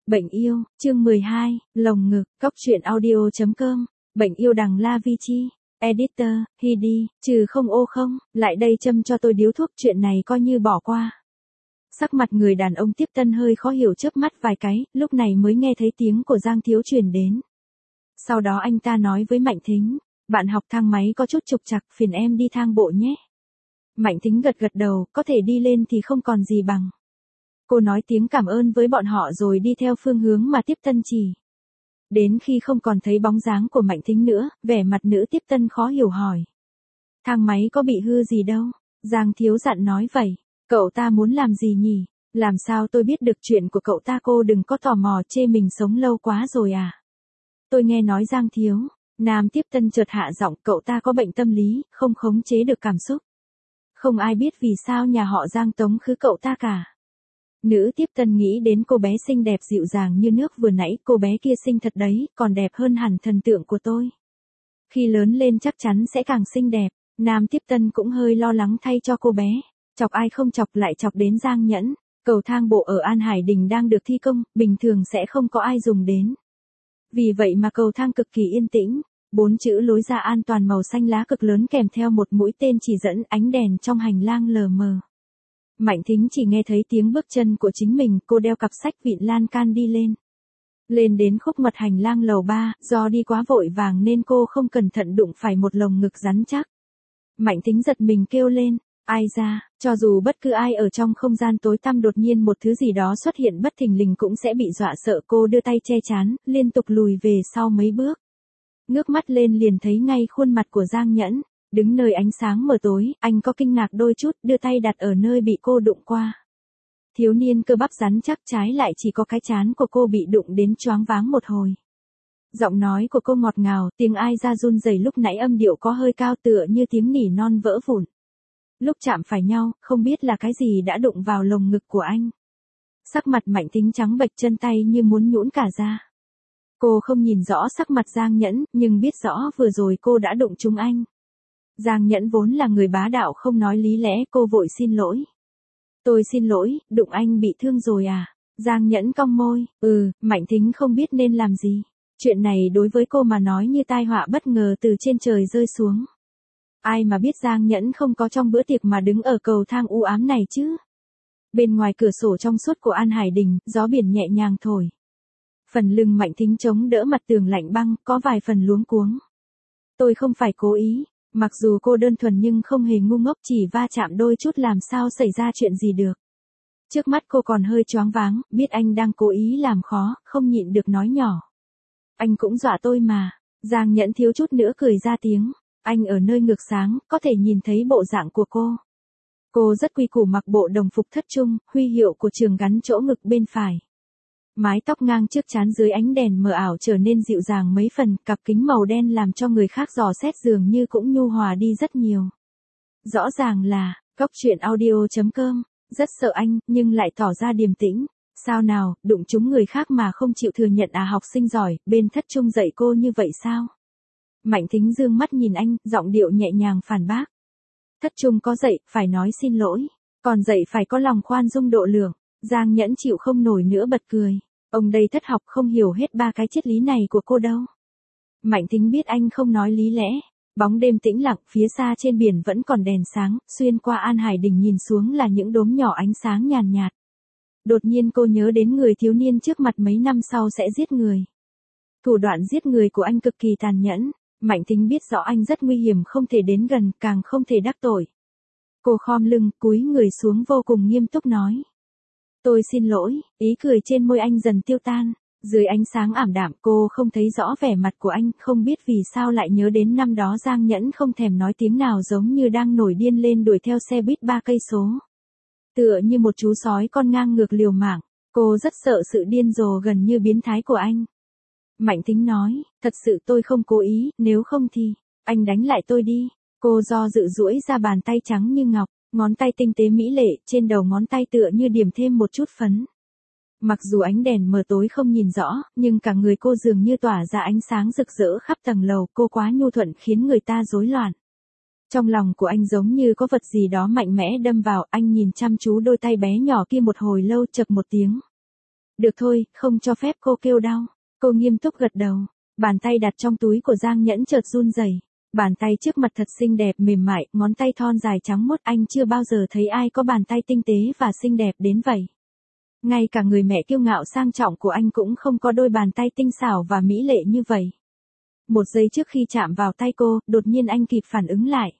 Bệnh yêu, chương 12, lồng ngực, cóc truyện audio.com, bệnh yêu đằng La Vi Chi, editor, Hidi, trừ không ô không, lại đây châm cho tôi điếu thuốc, chuyện này coi như bỏ qua. Sắc mặt người đàn ông tiếp tân hơi khó hiểu, chớp mắt vài cái, lúc này mới nghe thấy tiếng của Giang Thiếu truyền đến. Sau đó anh ta nói với Mạnh Thính, bạn học thang máy có chút trục trặc, phiền em đi thang bộ nhé. Mạnh Thính gật gật đầu, có thể đi lên thì không còn gì bằng. Cô nói tiếng cảm ơn với bọn họ rồi đi theo phương hướng mà tiếp tân chỉ. Đến khi không còn thấy bóng dáng của Mạnh Thính nữa, vẻ mặt nữ tiếp tân khó hiểu hỏi. Thang máy có bị hư gì đâu? Giang Thiếu dặn nói vậy. Cậu ta muốn làm gì nhỉ? Làm sao tôi biết được chuyện của cậu ta? Cô đừng có tò mò, chê mình sống lâu quá rồi à? Tôi nghe nói Giang Thiếu. Nam tiếp tân chợt hạ giọng, cậu ta có bệnh tâm lý, không khống chế được cảm xúc. Không ai biết vì sao nhà họ Giang tống khứ cậu ta cả. Nữ tiếp tân nghĩ đến cô bé xinh đẹp dịu dàng như nước vừa nãy, cô bé kia xinh thật đấy, còn đẹp hơn hẳn thần tượng của tôi. Khi lớn lên chắc chắn sẽ càng xinh đẹp. Nam tiếp tân cũng hơi lo lắng thay cho cô bé. Chọc ai không chọc lại chọc đến Giang Nhẫn. Cầu thang bộ ở An Hải Đình đang được thi công, bình thường sẽ không có ai dùng đến. Vì vậy mà cầu thang cực kỳ yên tĩnh. 4 chữ lối ra an toàn màu xanh lá cực lớn kèm theo một mũi tên chỉ dẫn, ánh đèn trong hành lang lờ mờ. Mạnh Thính chỉ nghe thấy tiếng bước chân của chính mình, cô đeo cặp sách vịn lan can đi lên. Lên đến khúc mặt hành lang lầu 3, do đi quá vội vàng nên cô không cẩn thận đụng phải một lồng ngực rắn chắc. Mạnh Thính giật mình kêu lên, ai ra, cho dù bất cứ ai ở trong không gian tối tăm đột nhiên một thứ gì đó xuất hiện bất thình lình cũng sẽ bị dọa sợ. Cô đưa tay che chắn, liên tục lùi về sau mấy bước. Ngước mắt lên liền thấy ngay khuôn mặt của Giang Nhẫn. Đứng nơi ánh sáng mờ tối, anh có kinh ngạc đôi chút, đưa tay đặt ở nơi bị cô đụng qua. Thiếu niên cơ bắp rắn chắc, trái lại chỉ có cái trán của cô bị đụng đến choáng váng một hồi. Giọng nói của cô ngọt ngào, tiếng ai ra run rẩy, lúc nãy âm điệu có hơi cao tựa như tiếng nỉ non vỡ vụn. Lúc chạm phải nhau, không biết là cái gì đã đụng vào lồng ngực của anh. Sắc mặt Mạnh Thính trắng bệch, chân tay như muốn nhũn cả ra. Cô không nhìn rõ sắc mặt Giang Nhẫn, nhưng biết rõ vừa rồi cô đã đụng trúng anh. Giang Nhẫn vốn là người bá đạo không nói lý lẽ, cô vội xin lỗi. Tôi xin lỗi, đụng anh bị thương rồi à? Giang Nhẫn cong môi, Mạnh Thính không biết nên làm gì. Chuyện này đối với cô mà nói như tai họa bất ngờ từ trên trời rơi xuống. Ai mà biết Giang Nhẫn không có trong bữa tiệc mà đứng ở cầu thang u ám này chứ? Bên ngoài cửa sổ trong suốt của An Hải Đình, gió biển nhẹ nhàng thổi. Phần lưng Mạnh Thính chống đỡ mặt tường lạnh băng, có vài phần luống cuống. Tôi không phải cố ý. Mặc dù cô đơn thuần nhưng không hề ngu ngốc, chỉ va chạm đôi chút làm sao xảy ra chuyện gì được. Trước mắt cô còn hơi choáng váng, biết anh đang cố ý làm khó, không nhịn được nói nhỏ. Anh cũng dọa tôi mà. Giang Nhẫn thiếu chút nữa cười ra tiếng. Anh ở nơi ngược sáng, có thể nhìn thấy bộ dạng của cô. Cô rất quy củ, mặc bộ đồng phục thất trung, huy hiệu của trường gắn chỗ ngực bên phải. Mái tóc ngang trước trán dưới ánh đèn mờ ảo trở nên dịu dàng mấy phần, cặp kính màu đen làm cho người khác dò xét dường như cũng nhu hòa đi rất nhiều. Rõ ràng là, cóc truyện audio.com, rất sợ anh, nhưng lại tỏ ra điềm tĩnh. Sao nào, đụng trúng người khác mà không chịu thừa nhận à? Học sinh giỏi, bên thất trung dạy cô như vậy sao? Mạnh Thính dương mắt nhìn anh, giọng điệu nhẹ nhàng phản bác. Thất trung có dạy, phải nói xin lỗi. Còn dạy phải có lòng khoan dung độ lượng. Giang Nhẫn chịu không nổi nữa bật cười. Ông đây thất học không hiểu hết ba cái triết lý này của cô đâu. Mạnh Thính biết anh không nói lý lẽ. Bóng đêm tĩnh lặng, phía xa trên biển vẫn còn đèn sáng, xuyên qua An Hải Đình nhìn xuống là những đốm nhỏ ánh sáng nhàn nhạt. Đột nhiên cô nhớ đến người thiếu niên trước mặt mấy năm sau sẽ giết người. Thủ đoạn giết người của anh cực kỳ tàn nhẫn. Mạnh Thính biết rõ anh rất nguy hiểm, không thể đến gần, càng không thể đắc tội. Cô khom lưng, cúi người xuống vô cùng nghiêm túc nói. Tôi xin lỗi, ý cười trên môi anh dần tiêu tan. Dưới ánh sáng ảm đạm cô không thấy rõ vẻ mặt của anh, không biết vì sao lại nhớ đến năm đó Giang Nhẫn không thèm nói tiếng nào, giống như đang nổi điên lên đuổi theo xe buýt 3 cây số. Tựa như một chú sói con ngang ngược liều mạng, cô rất sợ sự điên rồ gần như biến thái của anh. Mạnh Thính nói, thật sự tôi không cố ý, nếu không thì, anh đánh lại tôi đi. Cô do dự duỗi ra bàn tay trắng như ngọc, ngón tay tinh tế mỹ lệ, trên đầu ngón tay tựa như điểm thêm một chút phấn. Mặc dù ánh đèn mờ tối không nhìn rõ, nhưng cả người cô dường như tỏa ra ánh sáng rực rỡ khắp tầng lầu, cô quá nhu thuận khiến người ta rối loạn. Trong lòng của anh giống như có vật gì đó mạnh mẽ đâm vào, anh nhìn chăm chú đôi tay bé nhỏ kia một hồi lâu, chập một tiếng. Được thôi, không cho phép cô kêu đau. Cô nghiêm túc gật đầu. Bàn tay đặt trong túi của Giang Nhẫn chợt run rẩy. Bàn tay trước mặt thật xinh đẹp mềm mại, ngón tay thon dài trắng muốt, anh chưa bao giờ thấy ai có bàn tay tinh tế và xinh đẹp đến vậy. Ngay cả người mẹ kiêu ngạo sang trọng của anh cũng không có đôi bàn tay tinh xảo và mỹ lệ như vậy. Một giây trước khi chạm vào tay cô, đột nhiên anh kịp phản ứng lại.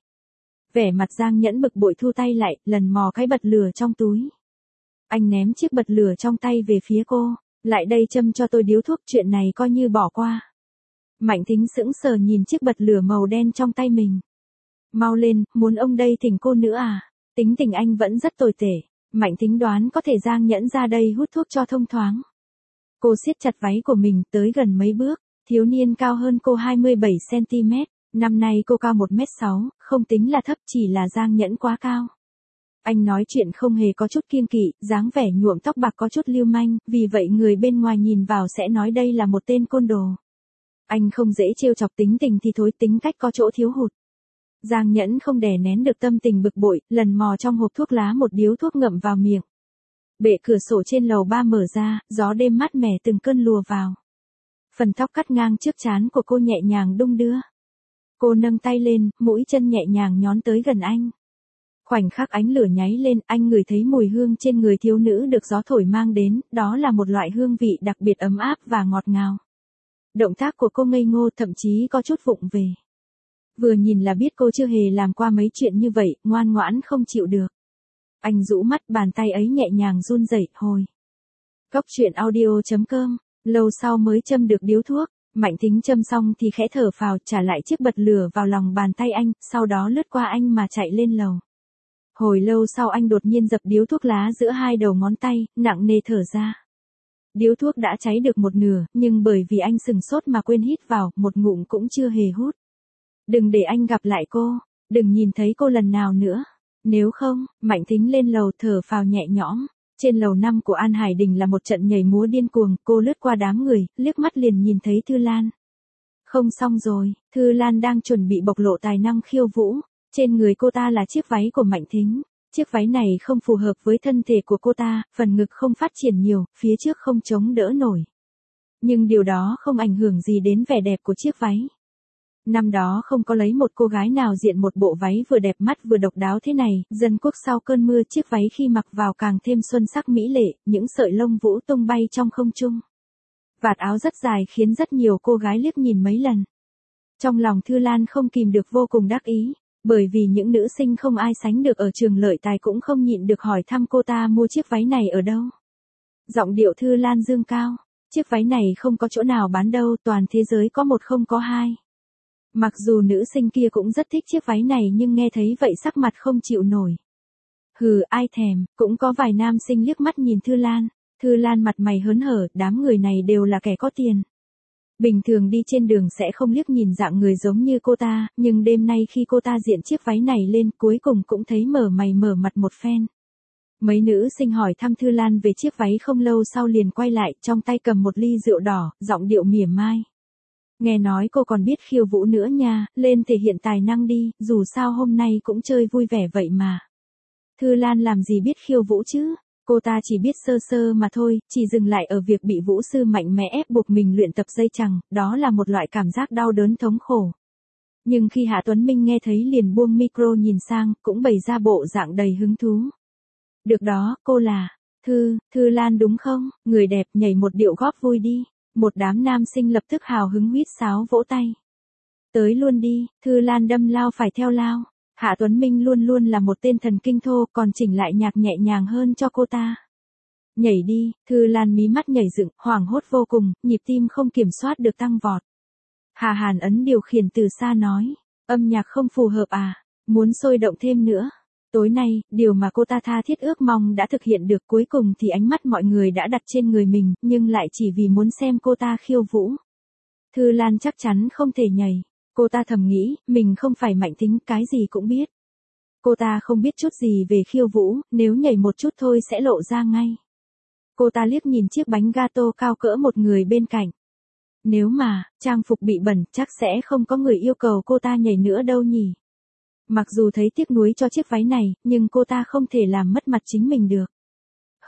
Vẻ mặt Giang Nhẫn bực bội thu tay lại, lần mò cái bật lửa trong túi. Anh ném chiếc bật lửa trong tay về phía cô. Lại đây châm cho tôi điếu thuốc, chuyện này coi như bỏ qua. Mạnh Thính sững sờ nhìn chiếc bật lửa màu đen trong tay mình. Mau lên, muốn ông đây thỉnh cô nữa à? Tính tình anh vẫn rất tồi tệ. Mạnh Thính đoán có thể Giang Nhẫn ra đây hút thuốc cho thông thoáng. Cô siết chặt váy của mình tới gần mấy bước. Thiếu niên cao hơn cô 27cm. Năm nay cô cao 1m6, không tính là thấp, chỉ là Giang Nhẫn quá cao. Anh nói chuyện không hề có chút kiêng kỵ, dáng vẻ nhuộm tóc bạc có chút lưu manh, vì vậy người bên ngoài nhìn vào sẽ nói đây là một tên côn đồ. Anh không dễ trêu chọc, tính tình thì thối, tính cách có chỗ thiếu hụt. Giang Nhẫn không đè nén được tâm tình bực bội, lần mò trong hộp thuốc lá một điếu thuốc ngậm vào miệng. Bệ cửa sổ trên lầu 3 mở ra, gió đêm mát mẻ từng cơn lùa vào. Phần tóc cắt ngang trước trán của cô nhẹ nhàng đung đưa. Cô nâng tay lên, mũi chân nhẹ nhàng nhón tới gần anh. Khoảnh khắc ánh lửa nháy lên, anh ngửi thấy mùi hương trên người thiếu nữ được gió thổi mang đến, đó là một loại hương vị đặc biệt ấm áp và ngọt ngào. Động tác của cô ngây ngô, thậm chí có chút vụng về. Vừa nhìn là biết cô chưa hề làm qua mấy chuyện như vậy, ngoan ngoãn không chịu được. Anh rũ mắt, bàn tay ấy nhẹ nhàng run rẩy, hồi. Góc truyện audio.com, lâu sau mới châm được điếu thuốc. Mạnh Thính châm xong thì khẽ thở phào, trả lại chiếc bật lửa vào lòng bàn tay anh, sau đó lướt qua anh mà chạy lên lầu. Hồi lâu sau anh đột nhiên dập điếu thuốc lá giữa hai đầu ngón tay, nặng nề thở ra. Điếu thuốc đã cháy được một nửa, nhưng bởi vì anh sừng sốt mà quên hít vào, một ngụm cũng chưa hề hút. Đừng để anh gặp lại cô, đừng nhìn thấy cô lần nào nữa. Nếu không, Mạnh Thính lên lầu thở phào nhẹ nhõm. Trên lầu 5 của An Hải Đình là một trận nhảy múa điên cuồng, cô lướt qua đám người, liếc mắt liền nhìn thấy Thư Lan. Không xong rồi, Thư Lan đang chuẩn bị bộc lộ tài năng khiêu vũ. Trên người cô ta là chiếc váy của Mạnh Thính. Chiếc váy này không phù hợp với thân thể của cô ta, phần ngực không phát triển nhiều, phía trước không chống đỡ nổi. Nhưng điều đó không ảnh hưởng gì đến vẻ đẹp của chiếc váy. Năm đó không có lấy một cô gái nào diện một bộ váy vừa đẹp mắt vừa độc đáo thế này, dân quốc sau cơn mưa, chiếc váy khi mặc vào càng thêm xuân sắc mỹ lệ, những sợi lông vũ tung bay trong không trung. Vạt áo rất dài khiến rất nhiều cô gái liếc nhìn mấy lần. Trong lòng Thư Lan không kìm được vô cùng đắc ý, bởi vì những nữ sinh không ai sánh được ở trường Lợi Tài cũng không nhịn được hỏi thăm cô ta mua chiếc váy này ở đâu. Giọng điệu Thư Lan dương cao, chiếc váy này không có chỗ nào bán đâu, toàn thế giới có một không có hai. Mặc dù nữ sinh kia cũng rất thích chiếc váy này nhưng nghe thấy vậy sắc mặt không chịu nổi. Hừ, ai thèm, cũng có vài nam sinh liếc mắt nhìn Thư Lan. Thư Lan mặt mày hớn hở, đám người này đều là kẻ có tiền. Bình thường đi trên đường sẽ không liếc nhìn dạng người giống như cô ta, nhưng đêm nay khi cô ta diện chiếc váy này lên cuối cùng cũng thấy mở mày mở mặt một phen. Mấy nữ sinh hỏi thăm Thư Lan về chiếc váy không lâu sau liền quay lại, trong tay cầm một ly rượu đỏ, giọng điệu mỉa mai. Nghe nói cô còn biết khiêu vũ nữa nha, lên thể hiện tài năng đi, dù sao hôm nay cũng chơi vui vẻ vậy mà. Thư Lan làm gì biết khiêu vũ chứ? Cô ta chỉ biết sơ sơ mà thôi, chỉ dừng lại ở việc bị vũ sư mạnh mẽ ép buộc mình luyện tập dây chằng, đó là một loại cảm giác đau đớn thống khổ. Nhưng khi Hạ Tuấn Minh nghe thấy liền buông micro nhìn sang, cũng bày ra bộ dạng đầy hứng thú. Được đó, cô là Thư Lan đúng không? Người đẹp, nhảy một điệu góp vui đi. Một đám nam sinh lập tức hào hứng huýt sáo vỗ tay. Tới luôn đi, Thư Lan đâm lao phải theo lao. Hạ Tuấn Minh luôn luôn là một tên thần kinh thô, còn chỉnh lại nhạc nhẹ nhàng hơn cho cô ta. Nhảy đi, Thư Lan mí mắt nhảy dựng, hoảng hốt vô cùng, nhịp tim không kiểm soát được tăng vọt. Hà Hàn Ấn điều khiển từ xa nói, âm nhạc không phù hợp à, muốn sôi động thêm nữa. Tối nay, điều mà cô ta tha thiết ước mong đã thực hiện được, cuối cùng thì ánh mắt mọi người đã đặt trên người mình, nhưng lại chỉ vì muốn xem cô ta khiêu vũ. Thư Lan chắc chắn không thể nhảy. Cô ta thầm nghĩ, mình không phải Mạnh Thính, cái gì cũng biết. Cô ta không biết chút gì về khiêu vũ, nếu nhảy một chút thôi sẽ lộ ra ngay. Cô ta liếc nhìn chiếc bánh gato cao cỡ một người bên cạnh. Nếu mà, trang phục bị bẩn, chắc sẽ không có người yêu cầu cô ta nhảy nữa đâu nhỉ. Mặc dù thấy tiếc nuối cho chiếc váy này, nhưng cô ta không thể làm mất mặt chính mình được.